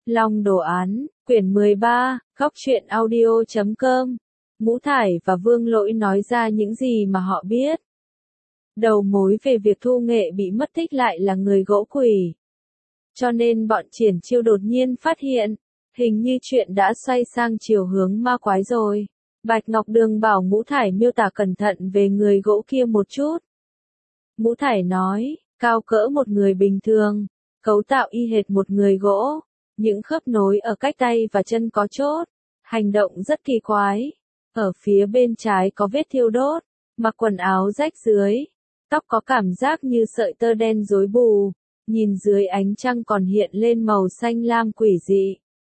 Long đồ án, quyển 13, góc truyện audio.com. Ngũ Thải và Vương Lỗi nói ra những gì mà họ biết. Đầu mối về việc Thu Nghệ bị mất tích lại là người gỗ quỷ. Cho nên bọn Triển Chiêu đột nhiên phát hiện, hình như chuyện đã xoay sang chiều hướng ma quái rồi. Bạch Ngọc Đường bảo Ngũ Thải miêu tả cẩn thận về người gỗ kia một chút. Ngũ Thải nói, cao cỡ một người bình thường, cấu tạo y hệt một người gỗ, những khớp nối ở cách tay và chân có chốt, hành động rất kỳ quái. Ở phía bên trái có vết thiêu đốt, mặc quần áo rách dưới, tóc có cảm giác như sợi tơ đen rối bù, nhìn dưới ánh trăng còn hiện lên màu xanh lam quỷ dị.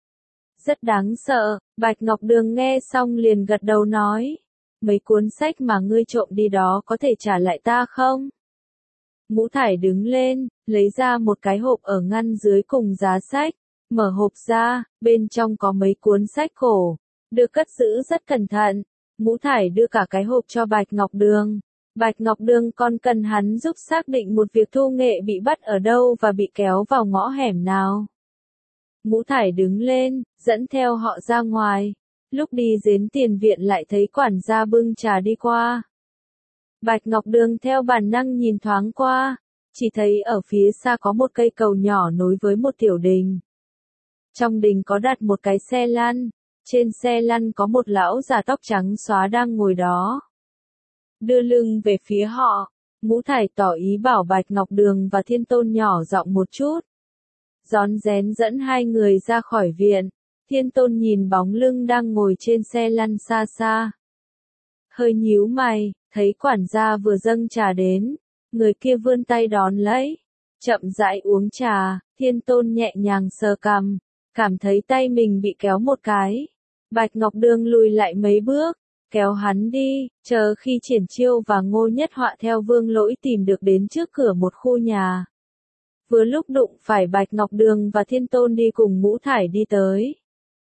Rất đáng sợ, Bạch Ngọc Đường nghe xong liền gật đầu nói, mấy cuốn sách mà ngươi trộm đi đó có thể trả lại ta không? Ngũ Thải đứng lên, lấy ra một cái hộp ở ngăn dưới cùng giá sách, mở hộp ra, bên trong có mấy cuốn sách cổ, được cất giữ rất cẩn thận. Ngũ Thải đưa cả cái hộp cho Bạch Ngọc Đường. Bạch Ngọc Đường còn cần hắn giúp xác định một việc Thu Nghệ bị bắt ở đâu và bị kéo vào ngõ hẻm nào. Ngũ Thải đứng lên, dẫn theo họ ra ngoài. Lúc đi đến tiền viện lại thấy quản gia bưng trà đi qua. Bạch Ngọc Đường theo bản năng nhìn thoáng qua, chỉ thấy ở phía xa có một cây cầu nhỏ nối với một tiểu đình. Trong đình có đặt một cái xe lăn, trên xe lăn có một lão già tóc trắng xóa đang ngồi đó. Đưa lưng về phía họ, Ngũ Thải tỏ ý bảo Bạch Ngọc Đường và Thiên Tôn nhỏ giọng một chút. Rón rén dẫn hai người ra khỏi viện, Thiên Tôn nhìn bóng lưng đang ngồi trên xe lăn xa xa. Hơi nhíu mày, thấy quản gia vừa dâng trà đến, người kia vươn tay đón lấy, chậm rãi uống trà, Thiên Tôn nhẹ nhàng sờ cằm, cảm thấy tay mình bị kéo một cái. Bạch Ngọc Đường lùi lại mấy bước, kéo hắn đi, chờ khi Triển Chiêu và Ngô Nhất Họa theo Vương Lỗi tìm được đến trước cửa một khu nhà. Vừa lúc đụng phải Bạch Ngọc Đường và Thiên Tôn đi cùng Ngũ Thải đi tới.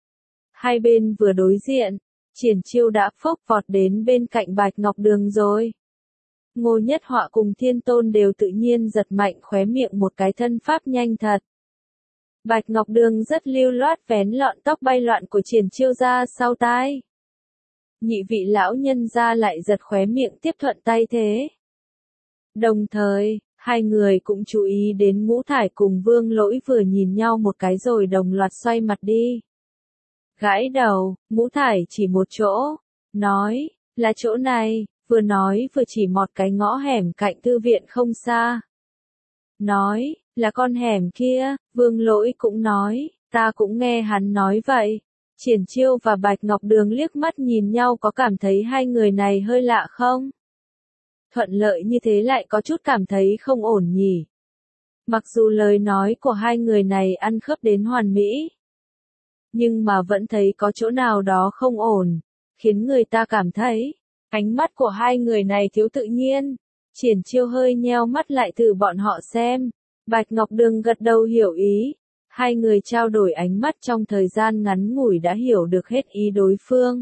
Hai bên vừa đối diện, Triển Chiêu đã phốc vọt đến bên cạnh Bạch Ngọc Đường rồi. Ngô Nhất Họa cùng Thiên Tôn đều tự nhiên giật mạnh khóe miệng một cái thân pháp nhanh thật. Bạch Ngọc Đường rất lưu loát vén lọn tóc bay loạn của Triển Chiêu ra sau tai. Nhị vị lão nhân ra lại giật khóe miệng tiếp thuận tay thế. Đồng thời, hai người cũng chú ý đến Ngũ Thải cùng Vương Lỗi vừa nhìn nhau một cái rồi đồng loạt xoay mặt đi. Gãi đầu, Ngũ Thải chỉ một chỗ, nói, là chỗ này, vừa nói vừa chỉ một cái ngõ hẻm cạnh thư viện không xa. Nói, là con hẻm kia, Vương Lỗi cũng nói, ta cũng nghe hắn nói vậy. Triển Chiêu và Bạch Ngọc Đường liếc mắt nhìn nhau có cảm thấy hai người này hơi lạ không? Thuận lợi như thế lại có chút cảm thấy không ổn nhỉ. Mặc dù lời nói của hai người này ăn khớp đến hoàn mỹ, nhưng mà vẫn thấy có chỗ nào đó không ổn, khiến người ta cảm thấy, ánh mắt của hai người này thiếu tự nhiên. Triển Chiêu hơi nheo mắt lại thử bọn họ xem, Bạch Ngọc Đường gật đầu hiểu ý. Hai người trao đổi ánh mắt trong thời gian ngắn ngủi đã hiểu được hết ý đối phương.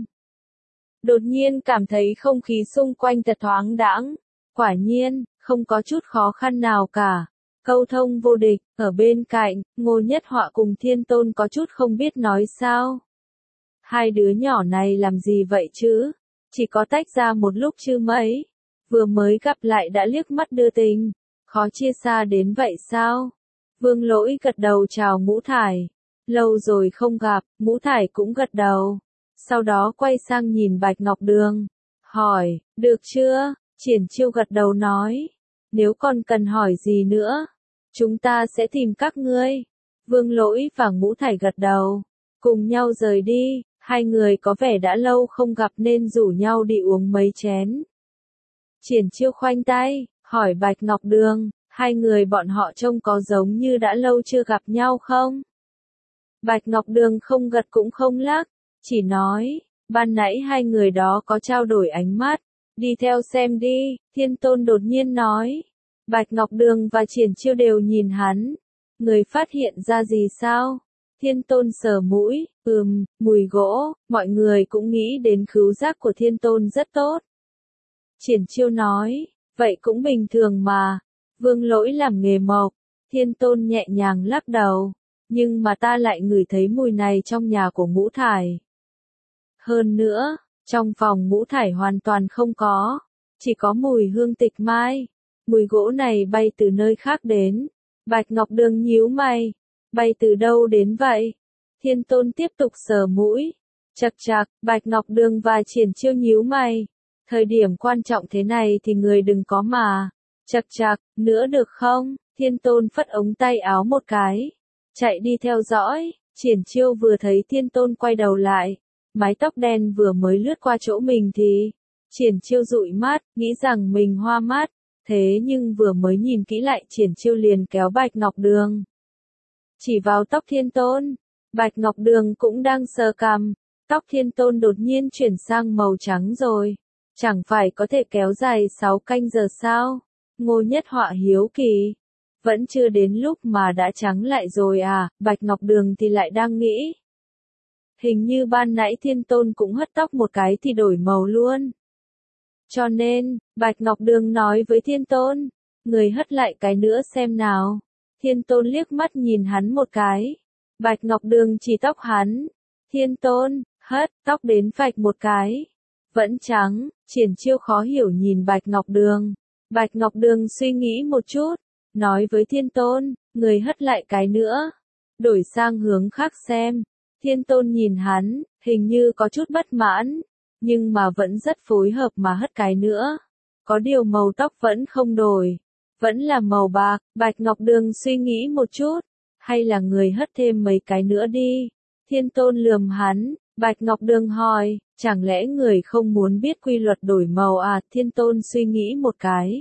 Đột nhiên cảm thấy không khí xung quanh thật thoáng đãng. Quả nhiên, không có chút khó khăn nào cả. Câu thông vô địch, ở bên cạnh, Ngô Nhất Họa cùng Thiên Tôn có chút không biết nói sao. Hai đứa nhỏ này làm gì vậy chứ? Chỉ có tách ra một lúc chứ mấy. Vừa mới gặp lại đã liếc mắt đưa tình. Khó chia xa đến vậy sao? Vương Lỗi gật đầu chào Ngũ Thải. Lâu rồi không gặp, Ngũ Thải cũng gật đầu. Sau đó quay sang nhìn Bạch Ngọc Đường. Hỏi, được chưa? Triển Chiêu gật đầu nói. Nếu còn cần hỏi gì nữa, chúng ta sẽ tìm các ngươi. Vương Lỗi và Ngũ Thải gật đầu. Cùng nhau rời đi, hai người có vẻ đã lâu không gặp nên rủ nhau đi uống mấy chén. Triển Chiêu khoanh tay, hỏi Bạch Ngọc Đường. Hai người bọn họ trông có giống như đã lâu chưa gặp nhau không? Bạch Ngọc Đường không gật cũng không lắc, chỉ nói, ban nãy hai người đó có trao đổi ánh mắt, đi theo xem đi, Thiên Tôn đột nhiên nói. Bạch Ngọc Đường và Triển Chiêu đều nhìn hắn, người phát hiện ra gì sao? Thiên Tôn sờ mũi, mùi gỗ, mọi người cũng nghĩ đến khứu giác của Thiên Tôn rất tốt. Triển Chiêu nói, vậy cũng bình thường mà. Vương Lỗi làm nghề mộc, Thiên Tôn nhẹ nhàng lắc đầu. Nhưng mà ta lại ngửi thấy mùi này trong nhà của Ngũ Thải. Hơn nữa, trong phòng Ngũ Thải hoàn toàn không có, chỉ có mùi hương tịch mai. Mùi gỗ này bay từ nơi khác đến. Bạch Ngọc Đường nhíu mày. Bay từ đâu đến vậy? Thiên Tôn tiếp tục sờ mũi. Chậc chậc, Bạch Ngọc Đường và Triển Chiêu nhíu mày. Thời điểm quan trọng thế này thì người đừng có mà. Chậc chậc, nữa được không? Thiên Tôn phất ống tay áo một cái. Chạy đi theo dõi. Triển Chiêu vừa thấy Thiên Tôn quay đầu lại. Mái tóc đen vừa mới lướt qua chỗ mình thì Triển Chiêu dụi mắt, nghĩ rằng mình hoa mắt. Thế nhưng vừa mới nhìn kỹ lại Triển Chiêu liền kéo Bạch Ngọc Đường. Chỉ vào tóc Thiên Tôn. Bạch Ngọc Đường cũng đang sờ cằm. Tóc Thiên Tôn đột nhiên chuyển sang màu trắng rồi. Chẳng phải có thể kéo dài 6 canh giờ sao? Ngô Nhất Họa hiếu kỳ. Vẫn chưa đến lúc mà đã trắng lại rồi à? Bạch Ngọc Đường thì lại đang nghĩ. Hình như ban nãy Thiên Tôn cũng hất tóc một cái thì đổi màu luôn. Cho nên, Bạch Ngọc Đường nói với Thiên Tôn, người hất lại cái nữa xem nào. Thiên Tôn liếc mắt nhìn hắn một cái. Bạch Ngọc Đường chỉ tóc hắn. Thiên Tôn, hất, tóc đến phạch một cái. Vẫn trắng. Triển Chiêu khó hiểu nhìn Bạch Ngọc Đường. Bạch Ngọc Đường suy nghĩ một chút, nói với Thiên Tôn, người hất lại cái nữa. Đổi sang hướng khác xem. Thiên Tôn nhìn hắn, hình như có chút bất mãn, nhưng mà vẫn rất phối hợp mà hất cái nữa. Có điều màu tóc vẫn không đổi, vẫn là màu bạc. Bạch Ngọc Đường suy nghĩ một chút, hay là người hất thêm mấy cái nữa đi. Thiên Tôn lườm hắn. Bạch Ngọc Đường hỏi, chẳng lẽ người không muốn biết quy luật đổi màu à? Thiên Tôn suy nghĩ một cái.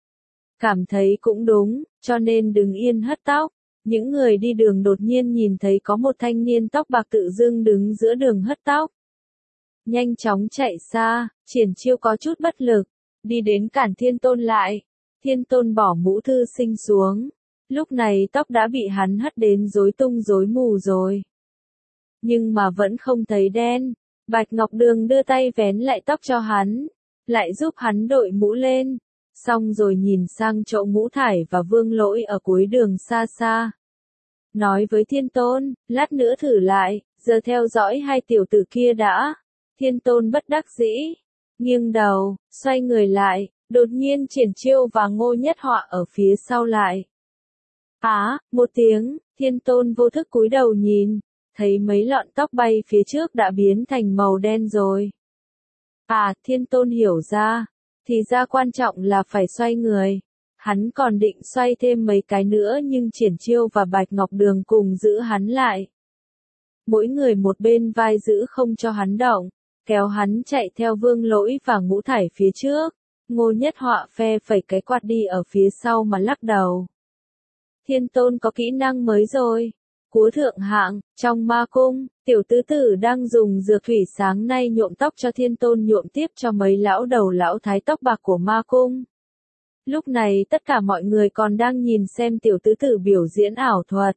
Cảm thấy cũng đúng, cho nên đứng yên hất tóc. Những người đi đường đột nhiên nhìn thấy có một thanh niên tóc bạc tự dưng đứng giữa đường hất tóc. Nhanh chóng chạy xa, Triển Chiêu có chút bất lực, đi đến cản Thiên Tôn lại. Thiên Tôn bỏ mũ thư sinh xuống. Lúc này tóc đã bị hắn hất đến rối tung rối mù rồi. Nhưng mà vẫn không thấy đen. Bạch Ngọc Đường đưa tay vén lại tóc cho hắn, lại giúp hắn đội mũ lên. Xong rồi nhìn sang chỗ Ngũ Thải và Vương Lỗi ở cuối đường xa xa. Nói với Thiên Tôn, lát nữa thử lại, giờ theo dõi hai tiểu tử kia đã. Thiên Tôn bất đắc dĩ, nghiêng đầu, xoay người lại, đột nhiên Triển Chiêu và Ngô Nhất Họa ở phía sau lại. Một tiếng, Thiên Tôn vô thức cúi đầu nhìn, thấy mấy lọn tóc bay phía trước đã biến thành màu đen rồi. Thiên Tôn hiểu ra, thì ra quan trọng là phải xoay người. Hắn còn định xoay thêm mấy cái nữa nhưng Triển Chiêu và Bạch Ngọc Đường cùng giữ hắn lại. Mỗi người một bên vai giữ không cho hắn động, kéo hắn chạy theo Vương Lỗi và Ngũ Thải phía trước. Ngô Nhất Họa phe phẩy cái quạt đi ở phía sau mà lắc đầu. Thiên Tôn có kỹ năng mới rồi. Cúa thượng hạng, trong ma cung, tiểu tứ tử đang dùng dược thủy sáng nay nhuộm tóc cho Thiên Tôn nhuộm tiếp cho mấy lão đầu lão thái tóc bạc của ma cung. Lúc này tất cả mọi người còn đang nhìn xem tiểu tứ tử biểu diễn ảo thuật.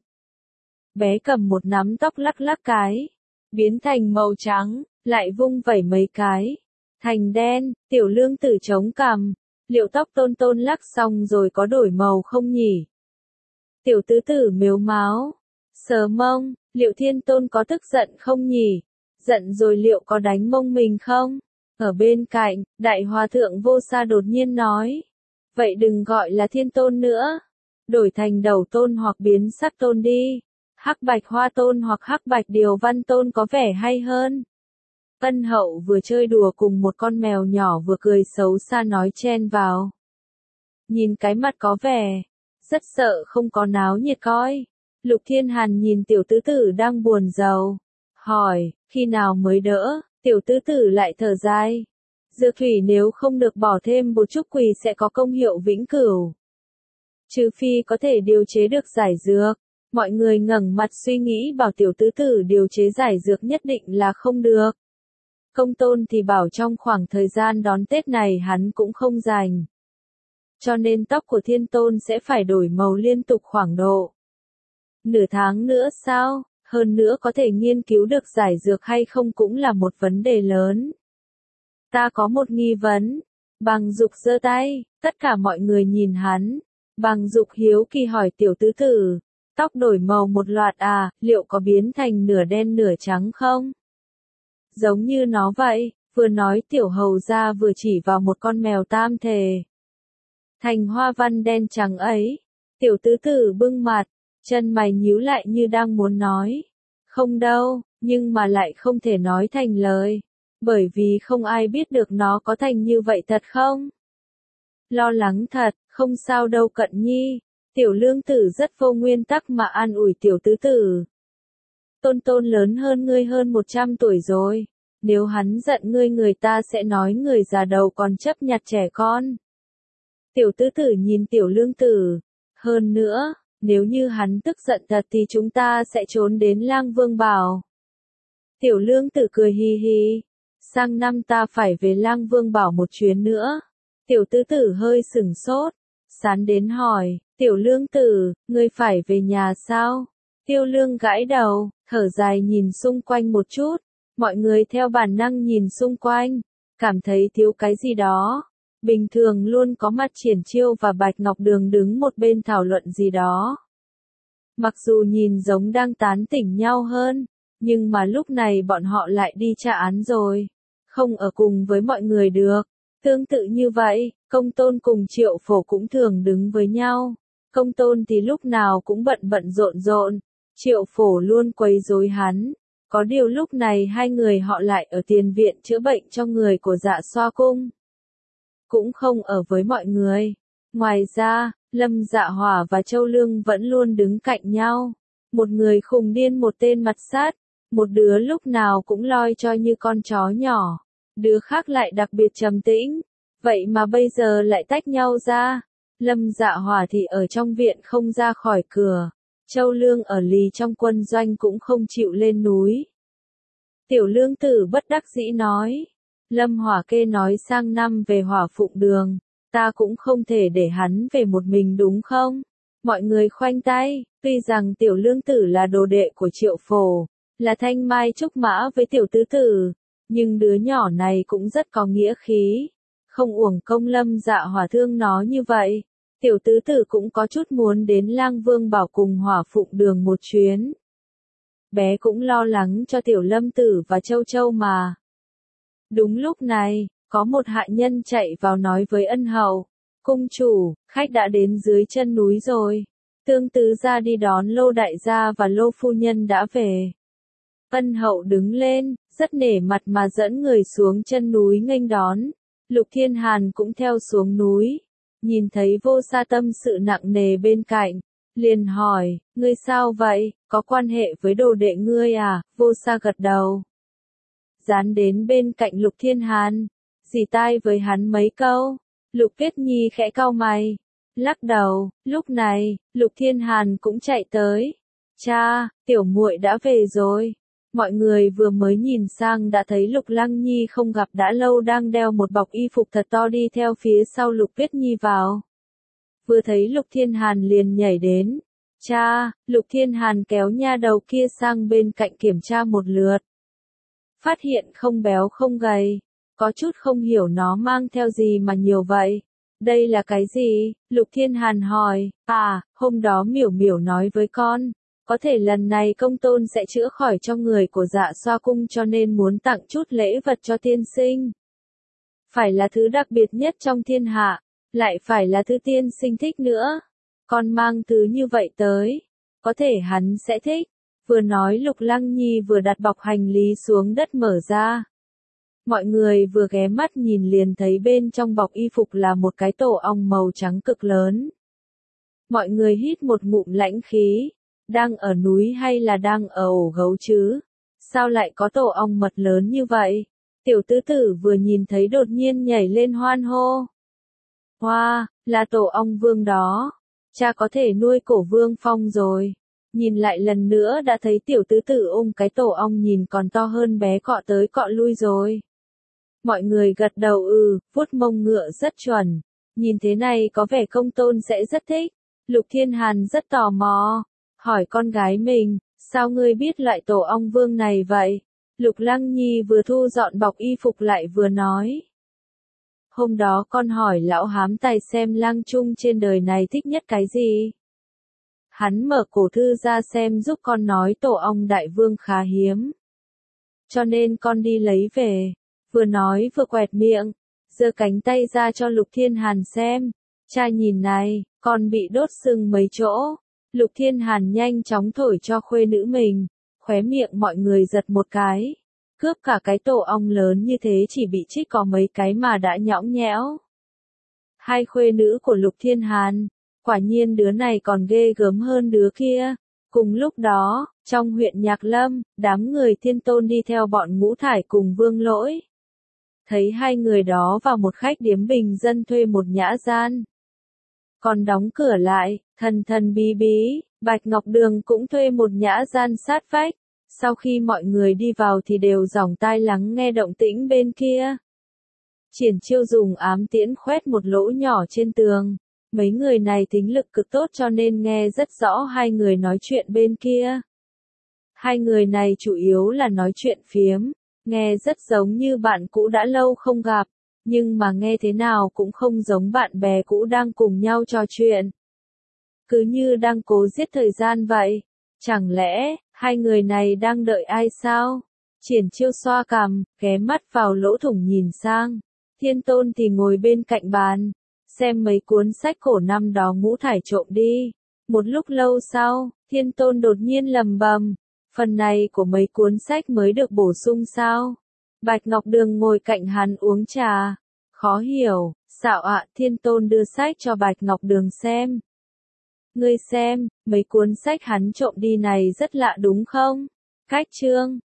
Bé cầm một nắm tóc lắc lắc cái, biến thành màu trắng, lại vung vẩy mấy cái, thành đen. Tiểu lương tử chống cằm, liệu tóc Tôn Tôn lắc xong rồi có đổi màu không nhỉ? Tiểu tứ tử mếu máo, sờ mông, liệu Thiên Tôn có tức giận không nhỉ? Giận rồi liệu có đánh mông mình không? Ở bên cạnh, Đại Hòa Thượng Vô Sa đột nhiên nói. Vậy đừng gọi là Thiên Tôn nữa. Đổi thành Đầu Tôn hoặc biến sắc Tôn đi. Hắc Bạch Hoa Tôn hoặc Hắc Bạch Điều Văn Tôn có vẻ hay hơn. Ân Hậu vừa chơi đùa cùng một con mèo nhỏ vừa cười xấu xa nói chen vào. Nhìn cái mặt có vẻ rất sợ không có náo nhiệt coi. Lục Thiên Hàn nhìn tiểu tứ tử đang buồn rầu, hỏi, khi nào mới đỡ? Tiểu tứ tử lại thở dài. Dược thủy nếu không được bỏ thêm một chút quỳ sẽ có công hiệu vĩnh cửu. Trừ phi có thể điều chế được giải dược. Mọi người ngẩng mặt suy nghĩ bảo tiểu tứ tử điều chế giải dược nhất định là không được. Công Tôn thì bảo trong khoảng thời gian đón Tết này hắn cũng không rảnh. Cho nên tóc của Thiên Tôn sẽ phải đổi màu liên tục khoảng độ nửa tháng nữa sao? Hơn nữa có thể nghiên cứu được giải dược hay không cũng là một vấn đề lớn. Ta có một nghi vấn. Bằng Dục giơ tay, tất cả mọi người nhìn hắn. Bằng Dục hiếu kỳ hỏi tiểu tứ tử. Tóc đổi màu một loạt à, liệu có biến thành nửa đen nửa trắng không? Giống như nó vậy, vừa nói tiểu hầu gia vừa chỉ vào một con mèo tam thể. Thành hoa văn đen trắng ấy. Tiểu tứ tử bưng mặt, chân mày nhíu lại như đang muốn nói. Không đâu, nhưng mà lại không thể nói thành lời. Bởi vì không ai biết được nó có thành như vậy thật không? Lo lắng thật, không sao đâu Cận Nhi. Tiểu lương tử rất vô nguyên tắc mà an ủi tiểu tứ tử. Tôn tôn lớn hơn ngươi hơn 100 tuổi rồi. Nếu hắn giận ngươi người ta sẽ nói người già đầu còn chấp nhặt trẻ con. Tiểu tứ tử nhìn tiểu lương tử. Hơn nữa, nếu như hắn tức giận thật thì chúng ta sẽ trốn đến Lang Vương Bảo. Tiểu lương tử cười hi hi. Sang năm ta phải về Lang Vương Bảo một chuyến nữa. Tiểu tứ tử hơi sửng sốt. Sán đến hỏi, tiểu lương tử, ngươi phải về nhà sao? Tiêu lương gãi đầu, thở dài nhìn xung quanh một chút. Mọi người theo bản năng nhìn xung quanh, cảm thấy thiếu cái gì đó. Bình thường luôn có mặt Triển Chiêu và Bạch Ngọc Đường đứng một bên thảo luận gì đó. Mặc dù nhìn giống đang tán tỉnh nhau hơn, nhưng mà lúc này bọn họ lại đi tra án rồi. Không ở cùng với mọi người được. Tương tự như vậy, Công Tôn cùng Triệu Phổ cũng thường đứng với nhau. Công Tôn thì lúc nào cũng bận rộn rộn. Triệu Phổ luôn quấy rối hắn. Có điều lúc này hai người họ lại ở tiền viện chữa bệnh cho người của Dạ Xoa cung. Cũng không ở với mọi người. Ngoài ra, Lâm Dạ Hỏa và Châu Lương vẫn luôn đứng cạnh nhau. Một người khùng điên một tên mặt sát. Một đứa lúc nào cũng loi choi như con chó nhỏ. Đứa khác lại đặc biệt trầm tĩnh. Vậy mà bây giờ lại tách nhau ra. Lâm Dạ Hỏa thì ở trong viện không ra khỏi cửa. Châu Lương ở lì trong quân doanh cũng không chịu lên núi. Tiểu lương tử bất đắc dĩ nói. Lâm Hỏa Kê nói sang năm về Hỏa Phụng Đường. Ta cũng không thể để hắn về một mình đúng không? Mọi người khoanh tay. Tuy rằng tiểu lương tử là đồ đệ của Triệu Phổ. Là thanh mai trúc mã với tiểu tứ tử. Nhưng đứa nhỏ này cũng rất có nghĩa khí. Không uổng công Lâm Dạ Hỏa thương nó như vậy. Tiểu tứ tử cũng có chút muốn đến Lang Vương Bảo cùng Hỏa Phụng Đường một chuyến. Bé cũng lo lắng cho tiểu Lâm Tử và Châu Châu mà. Đúng lúc này, có một hạ nhân chạy vào nói với ân hậu. Cung chủ, khách đã đến dưới chân núi rồi. Tương tứ gia đi đón Lô đại gia và Lô phu nhân đã về. Ân hậu đứng lên, rất nể mặt mà dẫn người xuống chân núi nghênh đón. Lục Thiên Hàn cũng theo xuống núi. Nhìn thấy Vô Sa tâm sự nặng nề bên cạnh. Liền hỏi, ngươi sao vậy, có quan hệ với đồ đệ ngươi à? Vô Sa gật đầu. Dán đến bên cạnh Lục Thiên Hàn. Dì tai với hắn mấy câu. Lục Kết Nhi khẽ cau mày. Lắc đầu, lúc này, Lục Thiên Hàn cũng chạy tới. Cha, tiểu muội đã về rồi. Mọi người vừa mới nhìn sang đã thấy Lục Lăng Nhi không gặp đã lâu đang đeo một bọc y phục thật to đi theo phía sau Lục Kết Nhi vào. Vừa thấy Lục Thiên Hàn liền nhảy đến. Cha, Lục Thiên Hàn kéo nha đầu kia sang bên cạnh kiểm tra một lượt. Phát hiện không béo không gầy. Có chút không hiểu nó mang theo gì mà nhiều vậy. Đây là cái gì? Lục Thiên Hàn hỏi. À, hôm đó Miểu Miểu nói với con. Có thể lần này Công Tôn sẽ chữa khỏi cho người của Dạ Xoa cung cho nên muốn tặng chút lễ vật cho tiên sinh. Phải là thứ đặc biệt nhất trong thiên hạ. Lại phải là thứ tiên sinh thích nữa. Con mang thứ như vậy tới. Có thể hắn sẽ thích. Vừa nói Lục Lăng Nhi vừa đặt bọc hành lý xuống đất mở ra. Mọi người vừa ghé mắt nhìn liền thấy bên trong bọc y phục là một cái tổ ong màu trắng cực lớn. Mọi người hít một ngụm lãnh khí. Đang ở núi hay là đang ở ổ gấu chứ? Sao lại có tổ ong mật lớn như vậy? Tiểu tứ tử vừa nhìn thấy đột nhiên nhảy lên hoan hô. Hoa, là tổ ong vương đó. Cha có thể nuôi cổ vương phong rồi. Nhìn lại lần nữa đã thấy tiểu tứ tử ôm cái tổ ong nhìn còn to hơn bé cọ tới cọ lui rồi. Mọi người gật đầu vuốt mông ngựa rất chuẩn. Nhìn thế này có vẻ Công Tôn sẽ rất thích. Lục Thiên Hàn rất tò mò. Hỏi con gái mình, sao ngươi biết loại tổ ong vương này vậy? Lục Lăng Nhi vừa thu dọn bọc y phục lại vừa nói. Hôm đó con hỏi lão hám tài xem lang trung trên đời này thích nhất cái gì? Hắn mở cổ thư ra xem giúp con nói tổ ong đại vương khá hiếm. Cho nên con đi lấy về. Vừa nói vừa quẹt miệng, giơ cánh tay ra cho Lục Thiên Hàn xem. Cha nhìn này, con bị đốt sưng mấy chỗ. Lục Thiên Hàn nhanh chóng thổi cho khuê nữ mình, khóe miệng mọi người giật một cái. Cướp cả cái tổ ong lớn như thế chỉ bị chích có mấy cái mà đã nhõng nhẽo. Hai khuê nữ của Lục Thiên Hàn, quả nhiên đứa này còn ghê gớm hơn đứa kia. Cùng lúc đó, trong huyện Nhạc Lâm, đám người Thiên Tôn đi theo bọn Ngũ Thải cùng Vương Lỗi. Thấy hai người đó vào một khách điếm bình dân thuê một nhã gian. Còn đóng cửa lại, thần thần bí bí, Bạch Ngọc Đường cũng thuê một nhã gian sát vách. Sau khi mọi người đi vào thì đều dòng tai lắng nghe động tĩnh bên kia. Triển Chiêu dùng ám tiễn khoét một lỗ nhỏ trên tường. Mấy người này tính lực cực tốt cho nên nghe rất rõ hai người nói chuyện bên kia. Hai người này chủ yếu là nói chuyện phiếm, nghe rất giống như bạn cũ đã lâu không gặp, nhưng mà nghe thế nào cũng không giống bạn bè cũ đang cùng nhau trò chuyện. Cứ như đang cố giết thời gian vậy. Chẳng lẽ, hai người này đang đợi ai sao? Triển Chiêu xoa cằm, ghé mắt vào lỗ thủng nhìn sang. Thiên Tôn thì ngồi bên cạnh bàn, xem mấy cuốn sách cổ năm đó Ngũ Thải trộm đi. Một lúc lâu sau, Thiên Tôn đột nhiên lầm bầm, phần này của mấy cuốn sách mới được bổ sung sao? Bạch Ngọc Đường ngồi cạnh hắn uống trà. Khó hiểu, xạo ạ. Thiên Tôn đưa sách cho Bạch Ngọc Đường xem. Ngươi xem, mấy cuốn sách hắn trộm đi này rất lạ đúng không? Cách chương